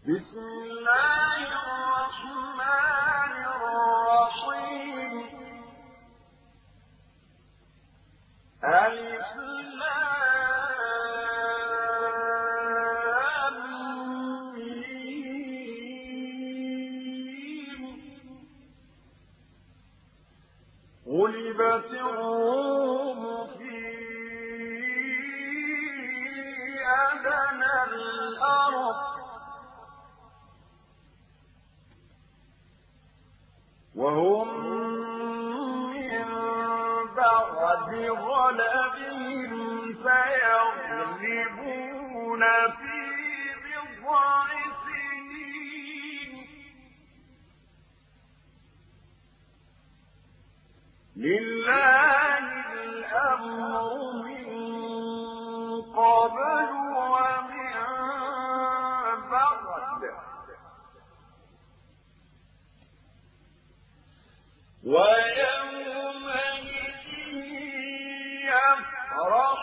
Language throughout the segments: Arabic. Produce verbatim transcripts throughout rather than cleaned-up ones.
بسم الله الرحمن الرحيم ألف لام ميم غلبت الروم في أدنى الأرض وهم من بعد غلبهم سيغلبون في بضع سنين لله الأمر من قبل ومن بعد ويومئذ يفرح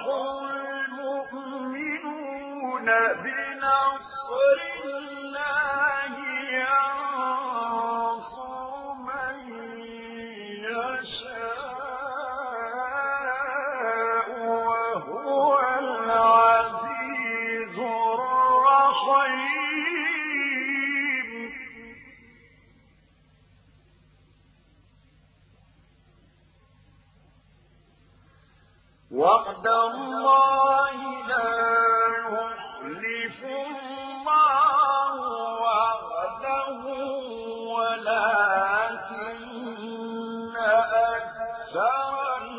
المؤمنون بنصر الله ينصر من يشاء وهو العزيز الرحيم وعد الله لا يخلف الله وعده ولكن أكثر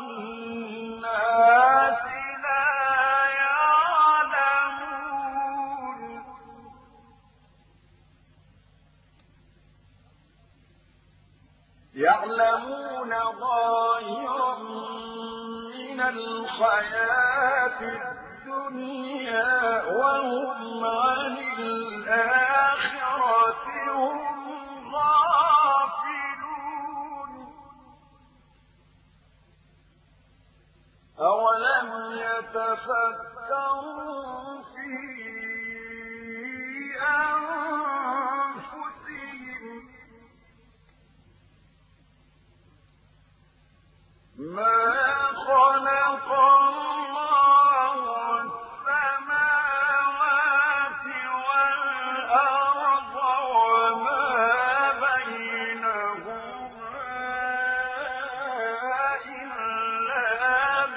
الناس لا يعلمون يعلمون ظاهرا من الحياة الدنيا وهم عن الآخرة هم غافلون أولم يتفكروا في أنفسهم ما خلق الله السماوات والأرض وما بينهما إلا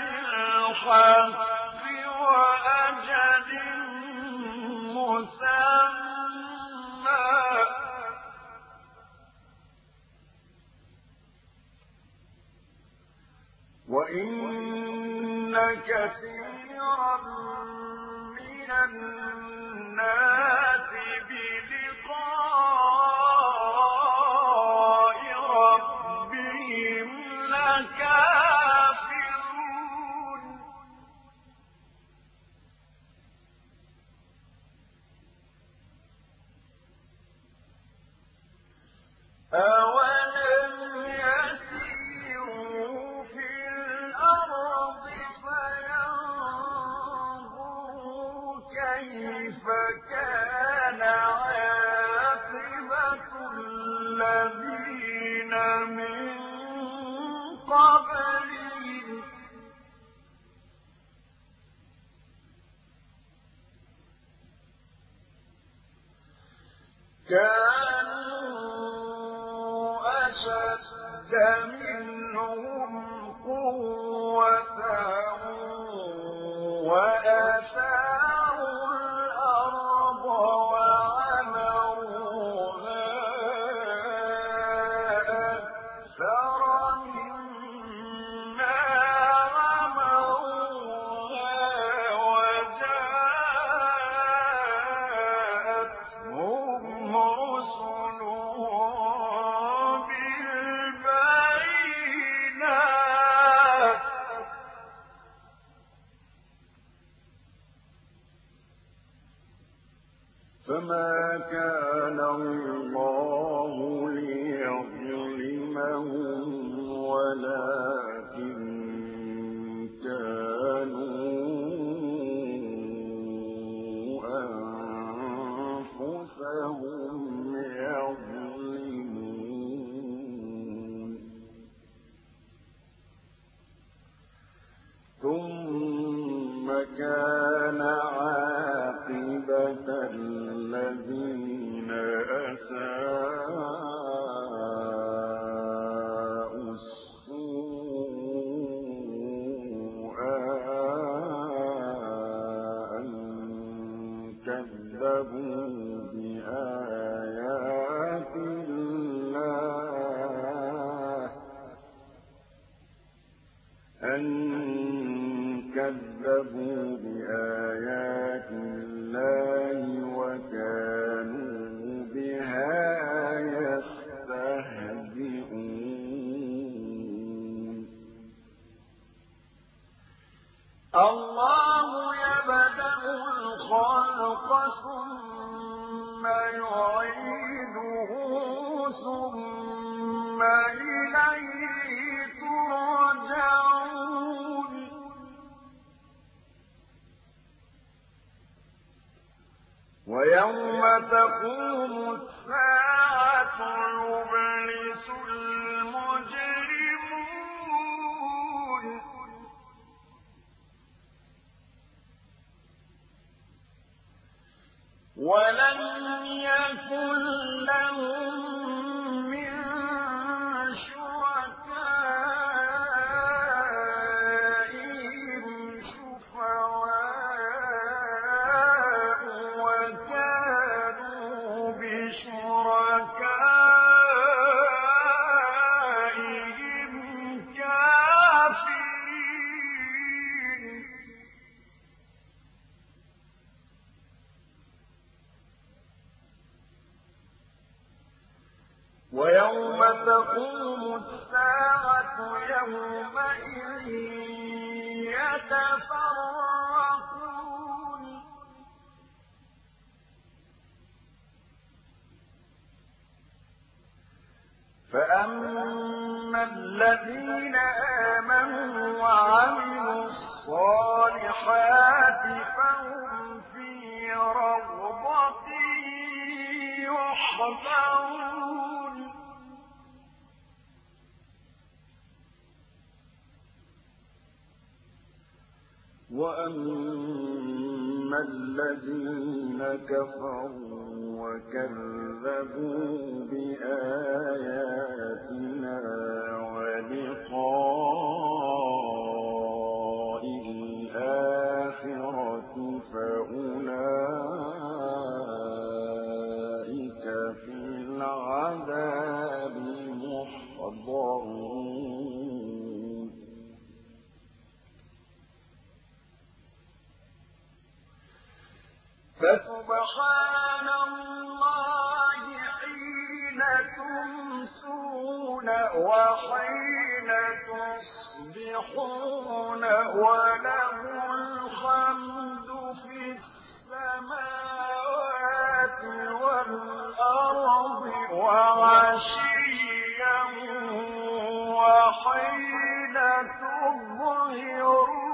بالحق وأجل مسمى وإن كثيرا من الناس بلقاء ربهم لكافرون أولم يسيروا في الأرض فينظروا كيف كان عاقبة الذين من قبلهم كانوا أشد منهم قوة وآثاروا الأرض وعمروها أكثر مما عمروها وجاءتهم رسلهم بالبينات فما كان الله ليظلمهم ولكن كانوا أنفسهم الذين أساءوا السوء أن كذبوا بآيات الله أن كذبوا بآيات الله وكانوا بها يستهزئون. الله يبدأ الخلق ثم يعيده ثم إليه ترجعون. ويوم تقوم الساعة يبلس المجرمون ولم يكن لهم من شركائهم شفعاء وكانوا بشركائهم كافرين. ويوم تقوم الساعة يومئذ يتفرقون فأما الذين آمنوا وعملوا الصالحات فهم في روضة يحبرون. وأما الذين كفروا وكذبوا بآياتنا ولقاء الآخرة فأولئك في العذاب محضرون. فسبحان الله حين تمسون وحين تصبحون وله الحمد في السماوات والأرض وعشيا وحين تظهرون.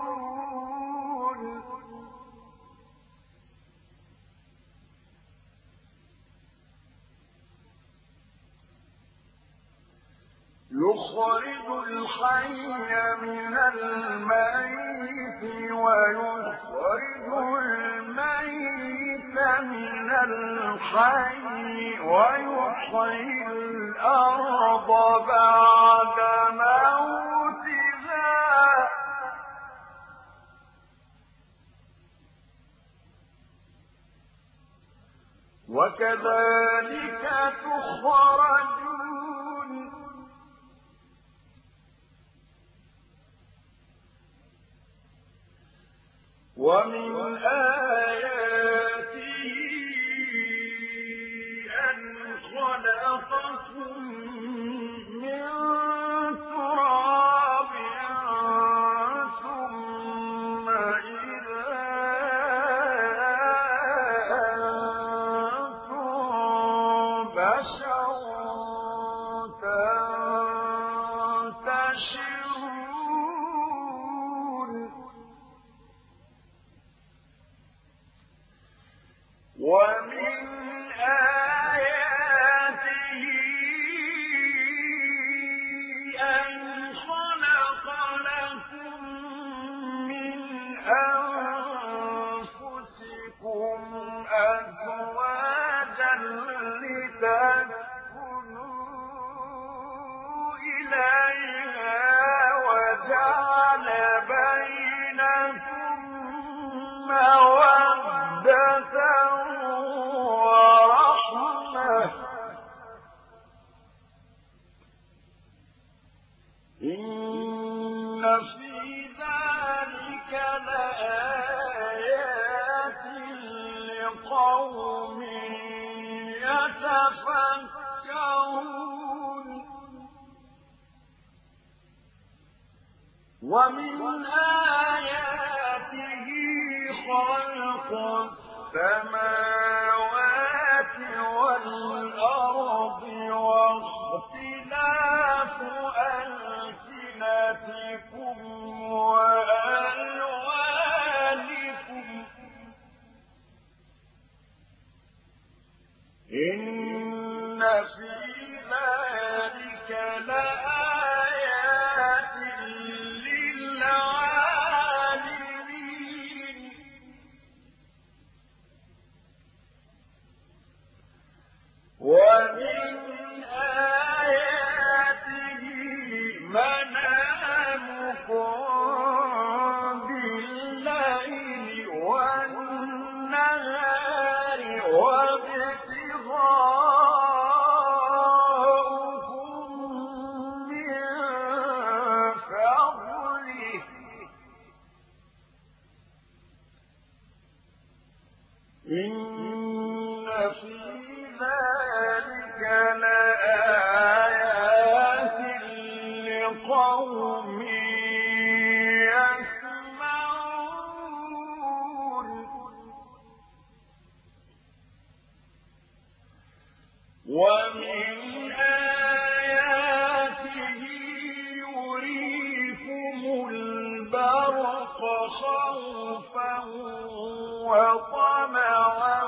يخرج الحي من الميت ويخرج الميت من الحي ويحيي الأرض بعد موتها وكذلك تخرجون. ومن آياته أن خلقكم من تراب ثم إذا أنتم بشر تنتشرون. ومن آياته أن خلق لكم من أنفسكم لتسكنوا إليها وجعل بينكم مودة ورحمة إن في ذلك لآيات لقوم يتفكرون ومن آياته خلق السماوات والأرض واختلاف ألسنتكم وألوانكم إن في ذلك لآيات للعالمين ومن آياته منامكم بالليل والنهار وابتغاؤكم من فضله إن في ذلك لآيات لقوم يسمعون ومن آياته يريكم البرق خوفا وطمعا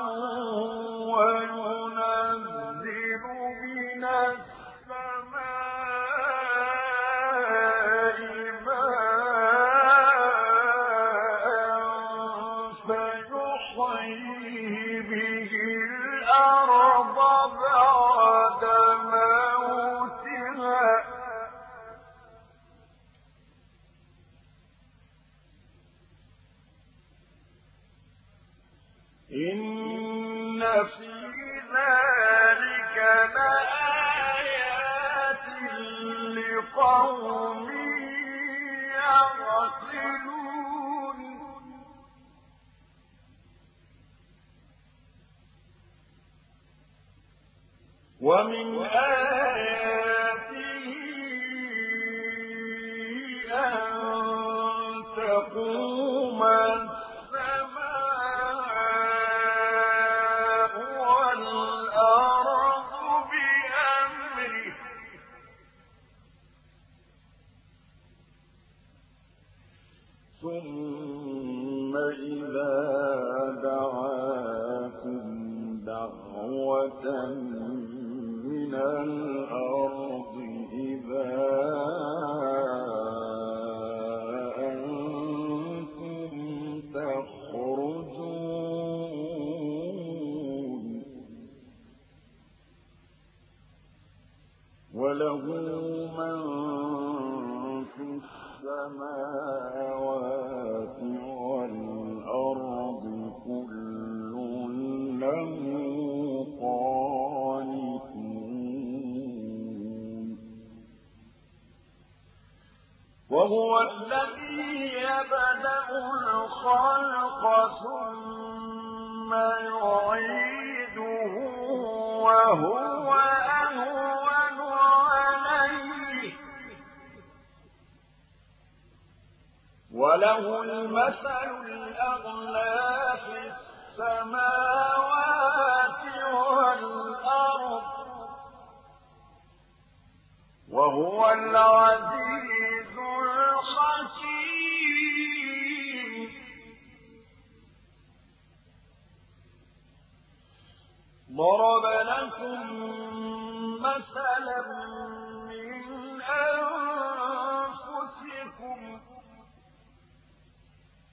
وينزل من السماء ماء فيحيي به الأرض بعد موتها إن في ذلك لآيات لقوم يعقلون ومن آياته أن تقوم السماء والأرض بأمره ثم إذا دعاكم دعوة من الأرض إذا أنتم تخرجون وله من في السماوات والأرض كل له وهو الذي يبدأ الخلق ثم يعيده وهو أهون عليه وله المثل الأعلى في السماوات والأرض وهو العزيز الحكيم ضرب لكم مثلا من أنفسكم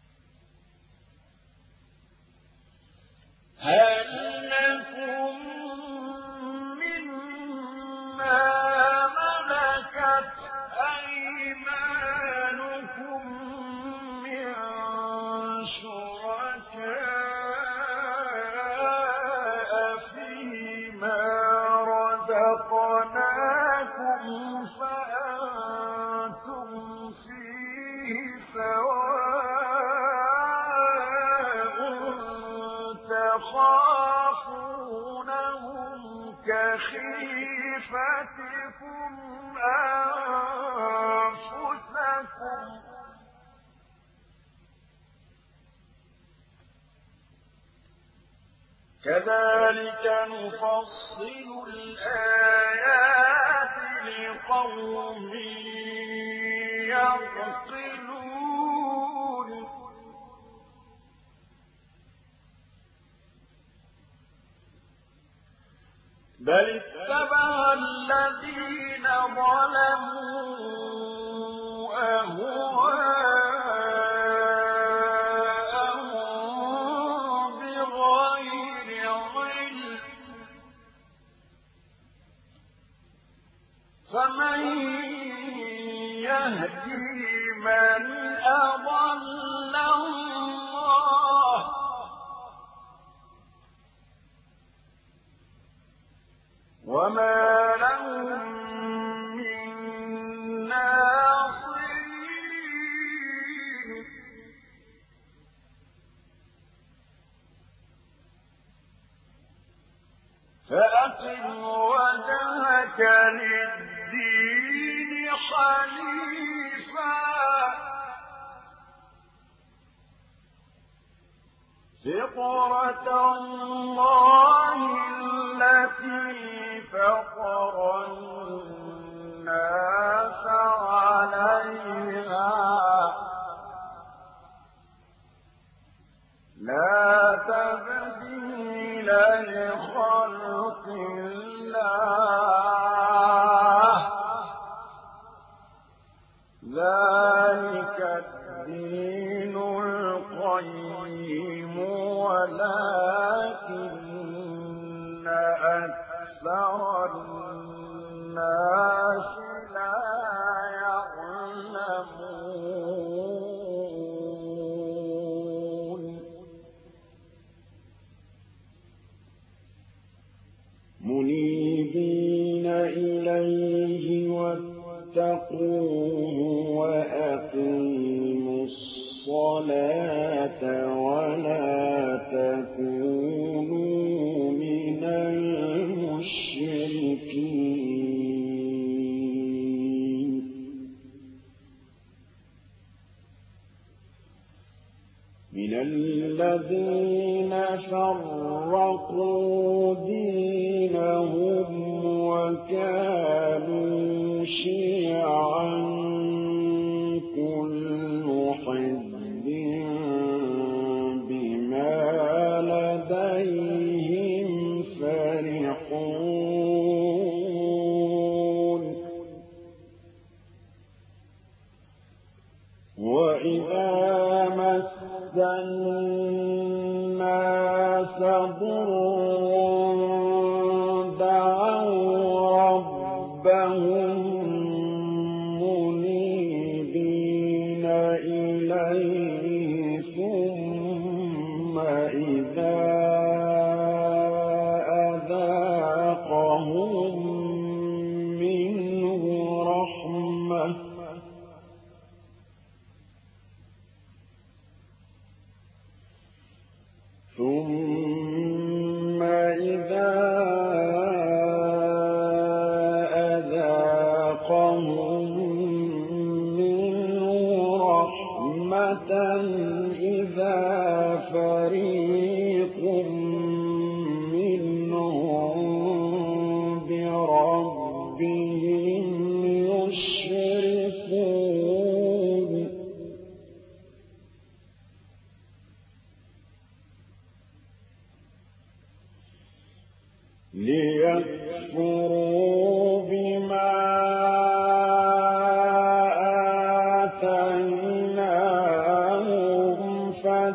هل لكم خيفتكم أنفسكم كذلك نفصل الآيات لقوم يعقلون بل اتبع الذين ظلموا أهواءهم بغير علم فمن يهدي من أضل الله وما لهم من ناصرين فأقم وجهك للدين حنيفا فطرة الله التي فطر الناس عليها لا تبديل لخلق الله ذلك الدين القيم ولكن أكثر الناس لا يعلمون منيبين إليه واتقوه وأقيموا الصلاة ولا تكونوا من المشركين من الذين فرقوا دينهم وكانوا شيعا كل حزب بما لديهم فرحون وإذا مس الناس ضر دعوا ربهم منيبين إليه ثم إذا أذاقهم منه رحمة ثم إذا أذاقهم منه رحمة إذا فريق منهم بربهم يشركون ليكفروا بما آتيناهم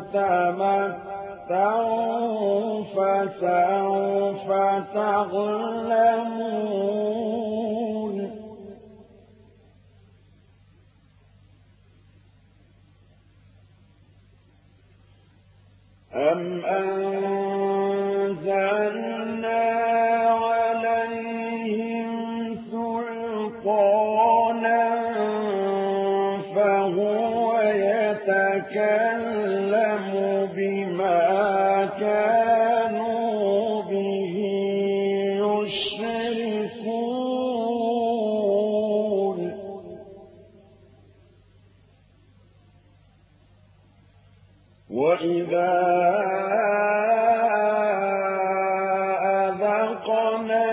فتمتعوا فسوف تعلمون أم أنزلنا عليهم سلطانا فهو يتكلم بما كانوا به يشركون أذقنا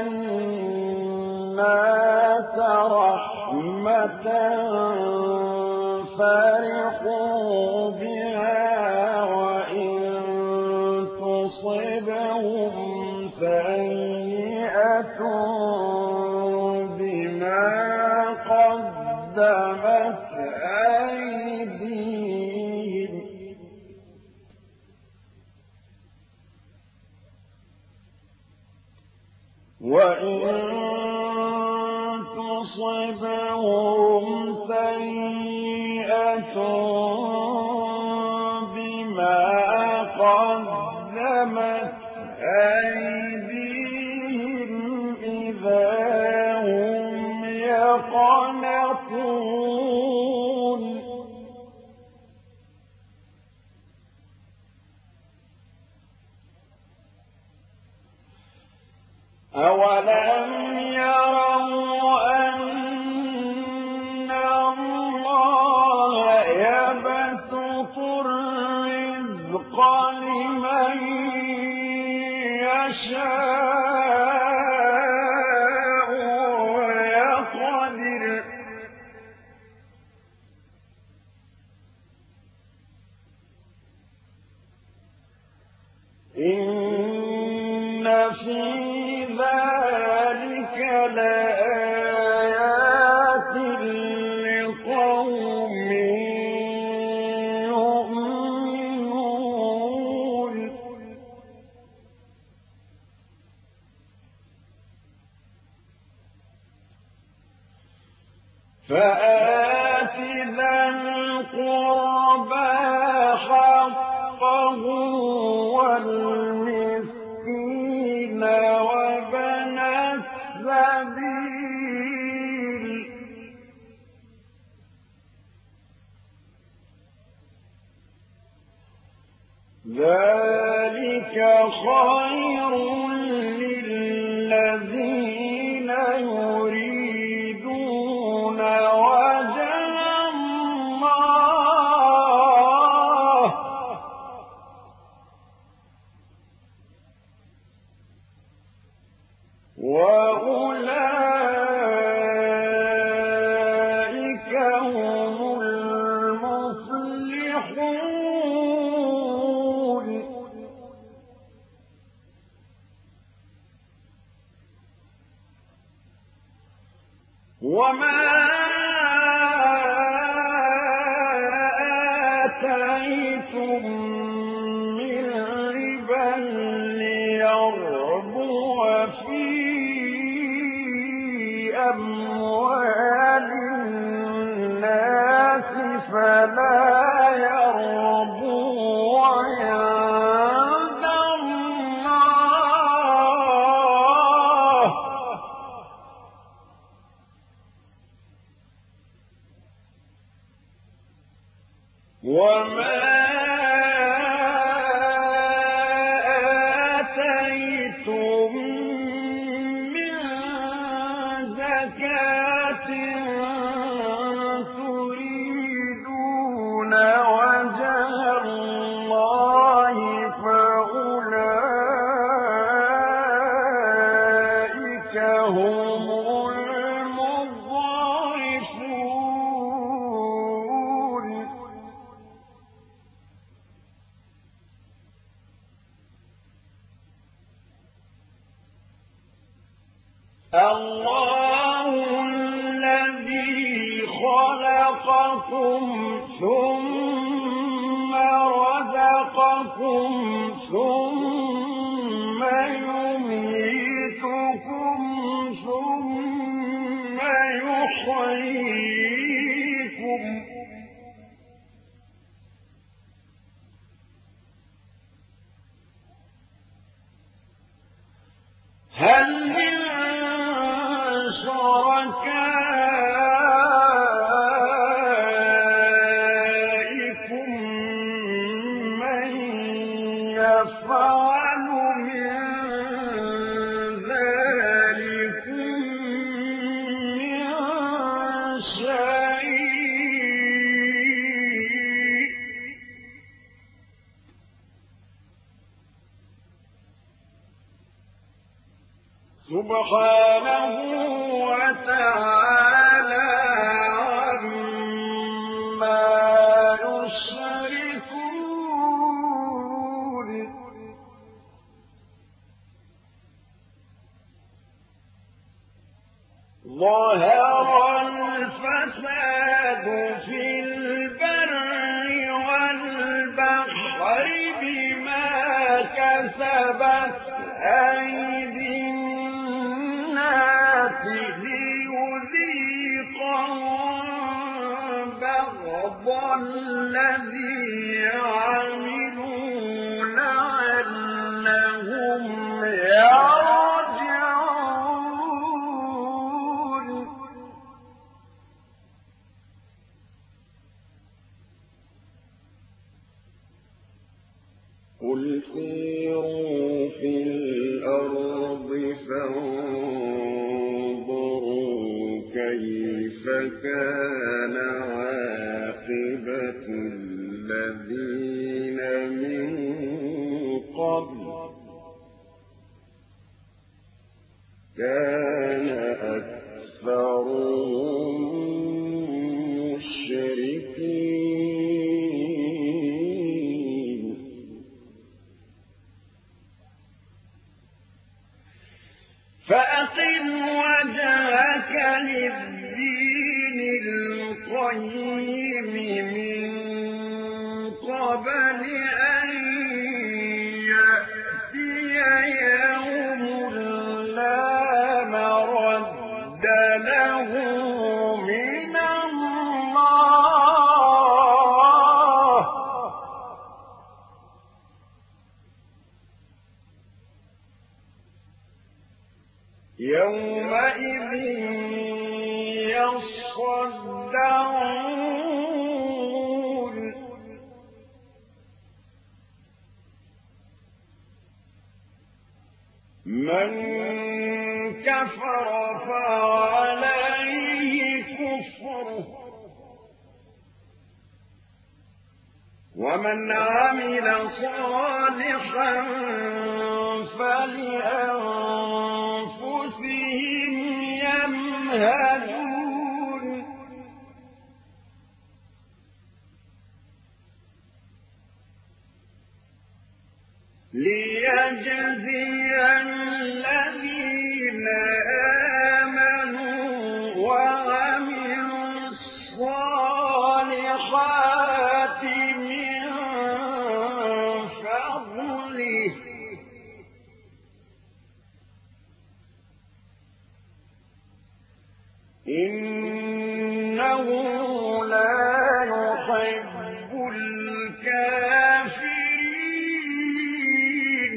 الناس رحمة فرحوا بها وإن تصبهم سيئة بما قدمت أيديهم وإن تصبهم سيئة بما قدمت أيديهم إذا هم يقنطون أولم يروا أن الله يبسط الرزق لمن يشاء ويقدر إن في ذلك لآيات لقوم يؤمنون فآت ذا القربى حقه والمسكين وابن السبيل ذلك خير للذين يريدون وجه الله وأولئك هم المفلحون وما آتيتم من ربا ليربو في أموال الناس فلا يربو عند الله وما آتيتم من زكاة تريدون وجه الله فأولئك هم المضعفون الله الذي خلقكم ثم رزقكم ثم يميتكم ثم يحييكم هل من شركائكم من يفعل من ذلك من سبحانه وتعالى عما يشركون ظهر الفساد في البر والبحر بما كسبت أيدي الناس ليذيقهم بعض الذي عملوا لعلهم يرجعون قل سيروا في الأرض فانظروا كيف كان عاقبة الذين من قبل كان أكثرهم مشركين فأقم وجهك للدين القيم من قبل أن يأتي يوم لا مرد له من الله يومئذ يصدعون من كفر فعليه كفره ومن عمل صالحا فلأنفسهم يمهدون ليجزي الذين آمنوا وعملوا الصالحات من فضله إنه لا يحب الكافرين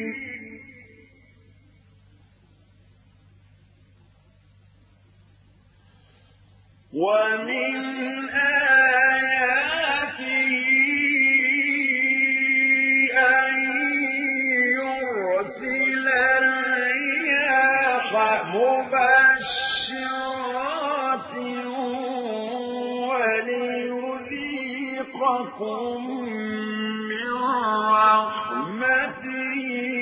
ومن آياته أن يرسل الرياح مبشرات وليذيقكم من رحمته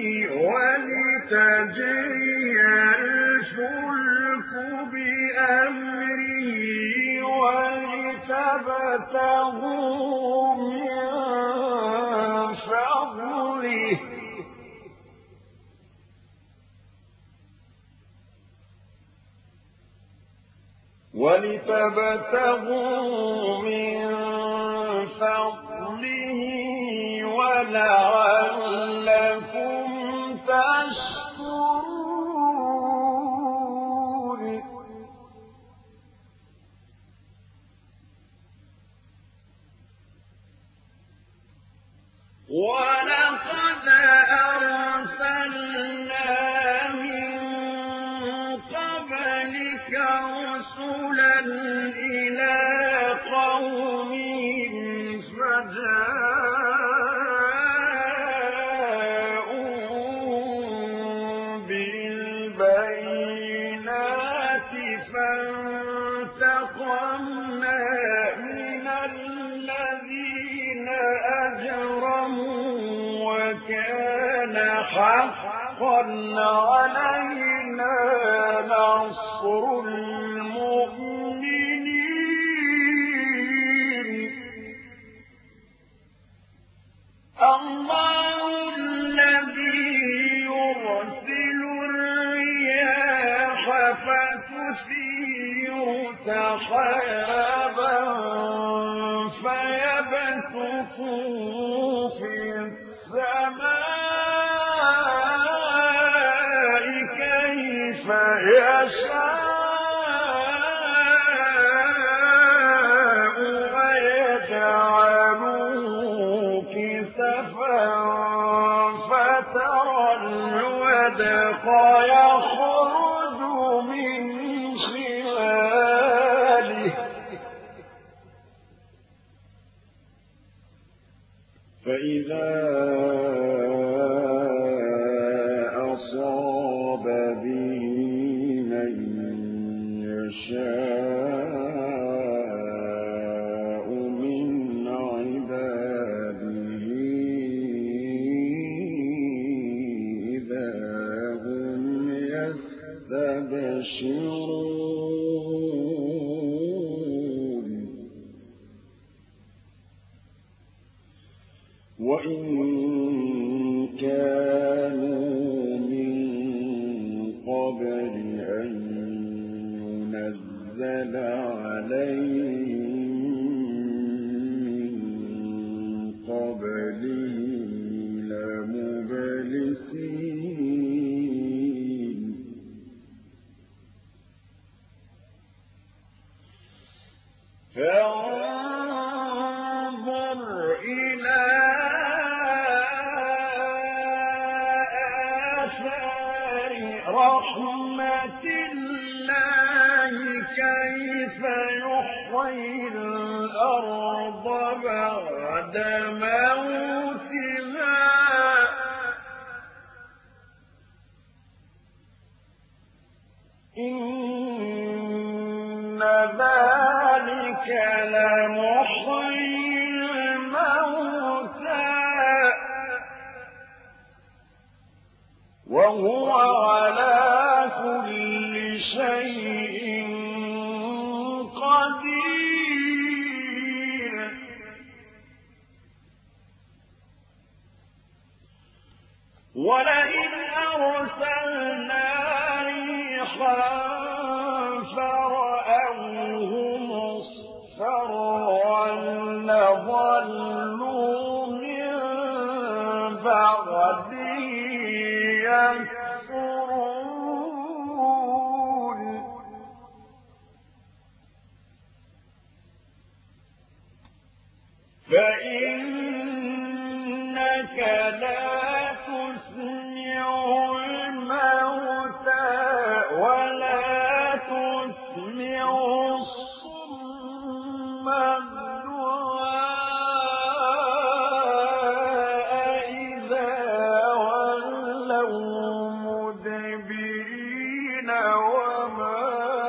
ولتجري الفلك بأمره ولتبتغوا من فضله ولتبتغوا من فضله ولعلكم تشكرون ولقد أرسلنا من قبلك رسلا إلى قومهم فجاءوهم بالبينات فانتقمنا من الذين أجرموا وكان حقا علينا نصر المؤمنين الله الذي يرسل الرياح فتثير سحابا فيبسطه في السماء كيف يشاء ويجعله كسفا فترى الودق يخرج من خلاله فإذا أصاب به من يشاء من عباده إذا هم يستبشرون وإن كانوا من قبل أن ينزل عليهم من قبله لمبلسين فانظر إلى آثار رحمة الله كيف يحيي الأرض بعد موتها إن ذلك لمحيي الموتى وهو على كل شيء قدير ولئن أرسلنا ريحا فرأوه مصفرا لظلوا من بعده يكفرون فإنك لا تسمع الموتى ولا تسمع الصم الدعاء إذا ولوا مدبرين وما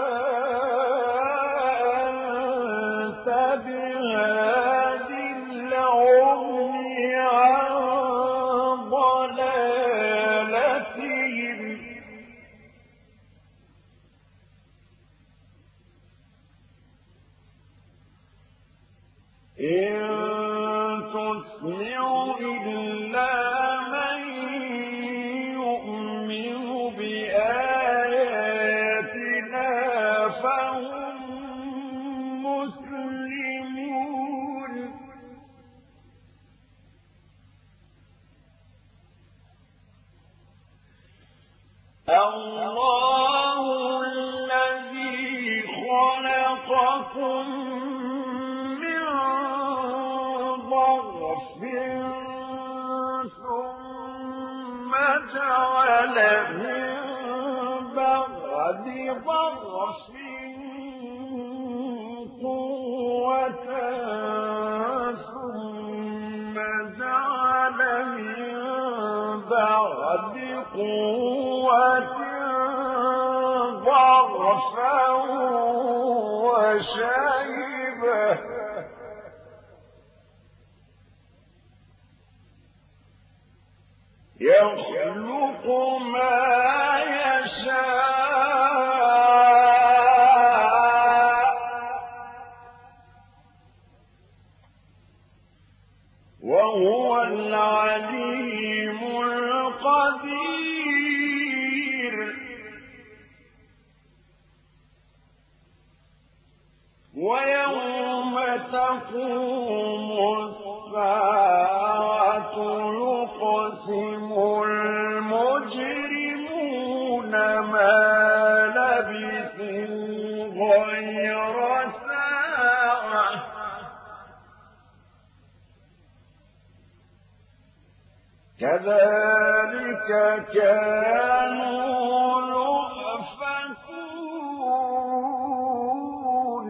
أنت بهاد العمي عن ضلالتهم إن تسمع إلا من يؤمن بآياتنا فهم مسلمون الله الذي خلقكم من ضعف ثم جعل من بعد ضعف قوة ثم جعل من بعد قوة ضعفا وشيبة يخلق ما يشاء تقوم الساعة يقسم المجرمون ما لبثوا غير ساعة كذلك كانوا يؤفكون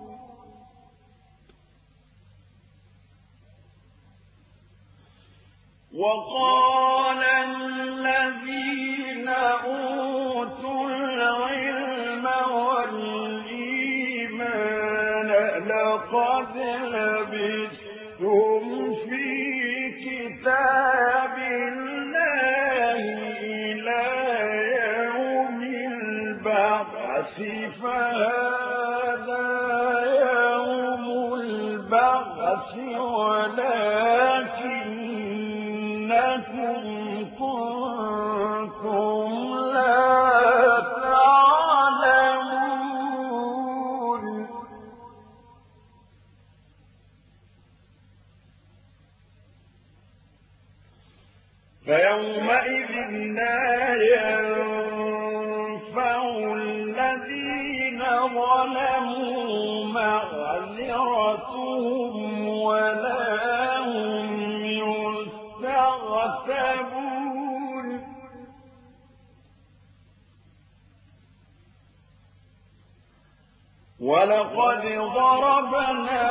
وقال الذين أوتوا العلم والإيمان لقد لبثتم في كتاب الله إلى يوم البعث فهذا يوم البعث ولكنكم كنتم لا تعلمون فيومئذ لا ينفع الذين ظلموا معذرتهم ولا هم يستعتبون ولقد ضربنا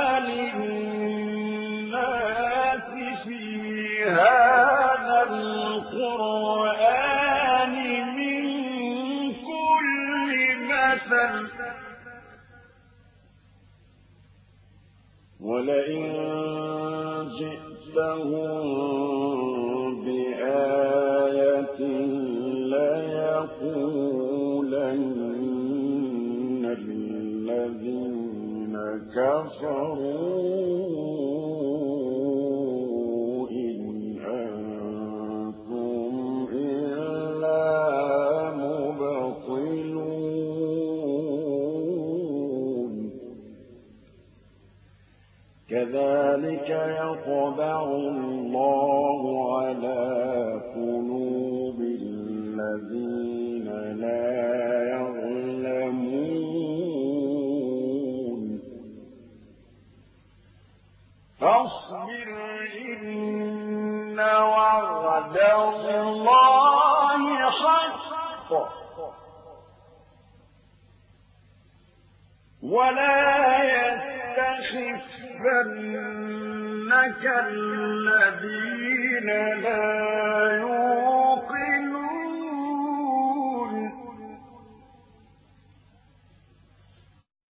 للناس في هذا القرآن من كل مثل ولئن جئتهم بآية ليقولن الذين كفروا كذلك يطبع الله على قلوب الذين لا يعلمون فاصبر إن وعد الله حق ولا يستخفنك الذين لا